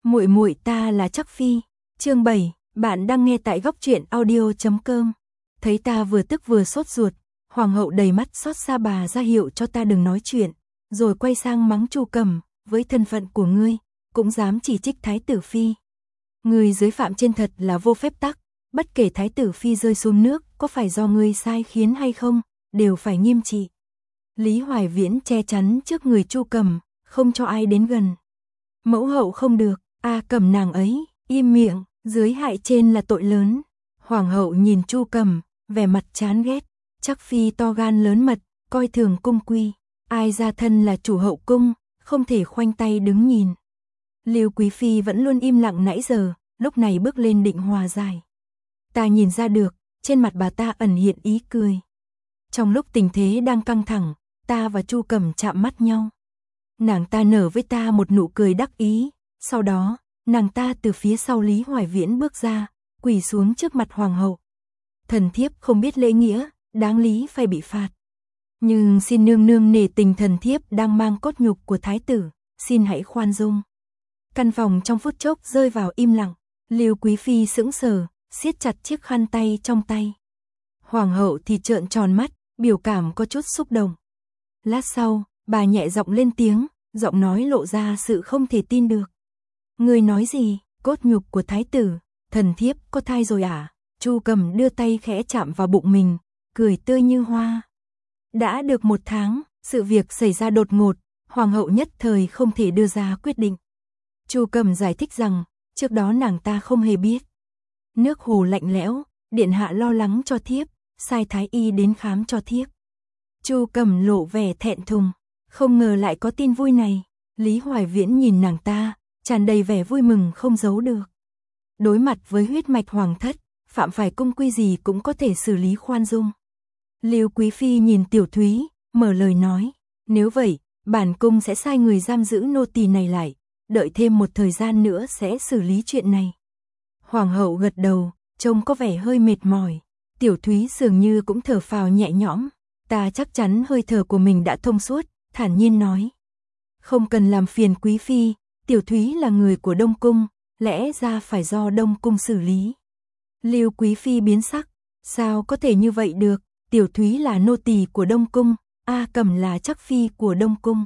Muội muội ta là Trắc Phi. Chương 7, bạn đang nghe tại góc truyện audio.com. Thấy ta vừa tức vừa sốt ruột, hoàng hậu đầy mắt xót xa bà ra hiệu cho ta đừng nói chuyện, rồi quay sang mắng Chu Cẩm, với thân phận của ngươi, cũng dám chỉ trích thái tử phi. Ngươi dưới phạm trên thật là vô phép tắc, bất kể thái tử phi rơi xuống nước, có phải do ngươi sai khiến hay không, đều phải nghiêm trị. Lý Hoài Viễn che chắn trước người Chu Cẩm, không cho ai đến gần. Mẫu hậu không được, Cẩm nàng ấy, im miệng, dưới hại trên là tội lớn. Hoàng hậu nhìn Chu Cẩm, vẻ mặt chán ghét, Trắc Phi to gan lớn mật, coi thường cung quy, ai ra thân là chủ hậu cung, không thể khoanh tay đứng nhìn. Lưu Quý Phi vẫn luôn im lặng nãy giờ, lúc này bước lên định hòa giải. Ta nhìn ra được, trên mặt bà ta ẩn hiện ý cười. Trong lúc tình thế đang căng thẳng, ta và Chu Cẩm chạm mắt nhau. Nàng ta nở với ta một nụ cười đắc ý, sau đó, nàng ta từ phía sau Lý Hoài Viễn bước ra, quỳ xuống trước mặt hoàng hậu. Thần thiếp không biết lễ nghĩa, đáng lý phải bị phạt. Nhưng xin nương nương nể tình thần thiếp đang mang cốt nhục của thái tử, xin hãy khoan dung. Căn phòng trong phút chốc rơi vào im lặng, Lưu Quý Phi sững sờ, siết chặt chiếc khăn tay trong tay. Hoàng hậu thì trợn tròn mắt, biểu cảm có chút xúc động. Lát sau, bà nhẹ giọng lên tiếng, giọng nói lộ ra sự không thể tin được. Ngươi nói gì, cốt nhục của thái tử, thần thiếp có thai rồi à? Chu Cẩm đưa tay khẽ chạm vào bụng mình, cười tươi như hoa. Đã được 1 tháng, sự việc xảy ra đột ngột, hoàng hậu nhất thời không thể đưa ra quyết định. Chu Cẩm giải thích rằng, trước đó nàng ta không hề biết. Nước hồ lạnh lẽo, điện hạ lo lắng cho thiếp, sai thái y đến khám cho thiếp. Chu Cẩm lộ vẻ thẹn thùng, không ngờ lại có tin vui này. Lý Hoài Viễn nhìn nàng ta, tràn đầy vẻ vui mừng không giấu được. Đối mặt với huyết mạch hoàng thất, phạm phải cung quy gì cũng có thể xử lý khoan dung. Lưu Quý Phi nhìn Tiểu Thúy, mở lời nói, nếu vậy, bản cung sẽ sai người giam giữ nô tỳ này lại, đợi thêm một thời gian nữa sẽ xử lý chuyện này. Hoàng hậu gật đầu, trông có vẻ hơi mệt mỏi. Tiểu Thúy dường như cũng thở phào nhẹ nhõm, ta chắc chắn hơi thở của mình đã thông suốt, thản nhiên nói. Không cần làm phiền Quý Phi, Tiểu Thúy là người của Đông Cung, lẽ ra phải do Đông Cung xử lý. Lưu Quý Phi biến sắc, sao có thể như vậy được, Tiểu Thúy là nô tỳ của Đông Cung, Cẩm là Trắc Phi của Đông Cung.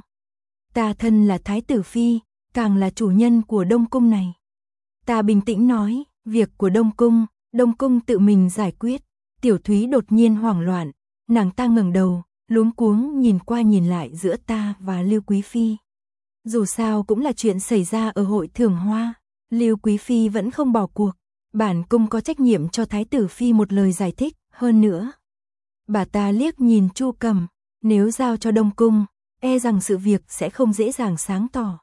Ta thân là Thái tử Phi, càng là chủ nhân của Đông Cung này. Ta bình tĩnh nói, việc của Đông Cung tự mình giải quyết. Tiểu Thúy đột nhiên hoảng loạn, nàng ta ngẩng đầu, luống cuống nhìn qua nhìn lại giữa ta và Lưu Quý Phi. Dù sao cũng là chuyện xảy ra ở hội Thưởng Hoa, Lưu Quý Phi vẫn không bỏ cuộc. Bản cung có trách nhiệm cho Thái tử Phi một lời giải thích, hơn nữa. Bà ta liếc nhìn Chu Cẩm, nếu giao cho Đông Cung, e rằng sự việc sẽ không dễ dàng sáng tỏ.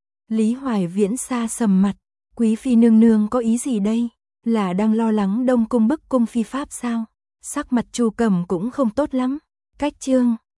Lý Hoài Viễn xa sầm mặt, Quý Phi nương nương có ý gì đây? Là đang lo lắng Đông Cung bức cung phi pháp sao? Sắc mặt Chu Cẩm cũng không tốt lắm. Cách chương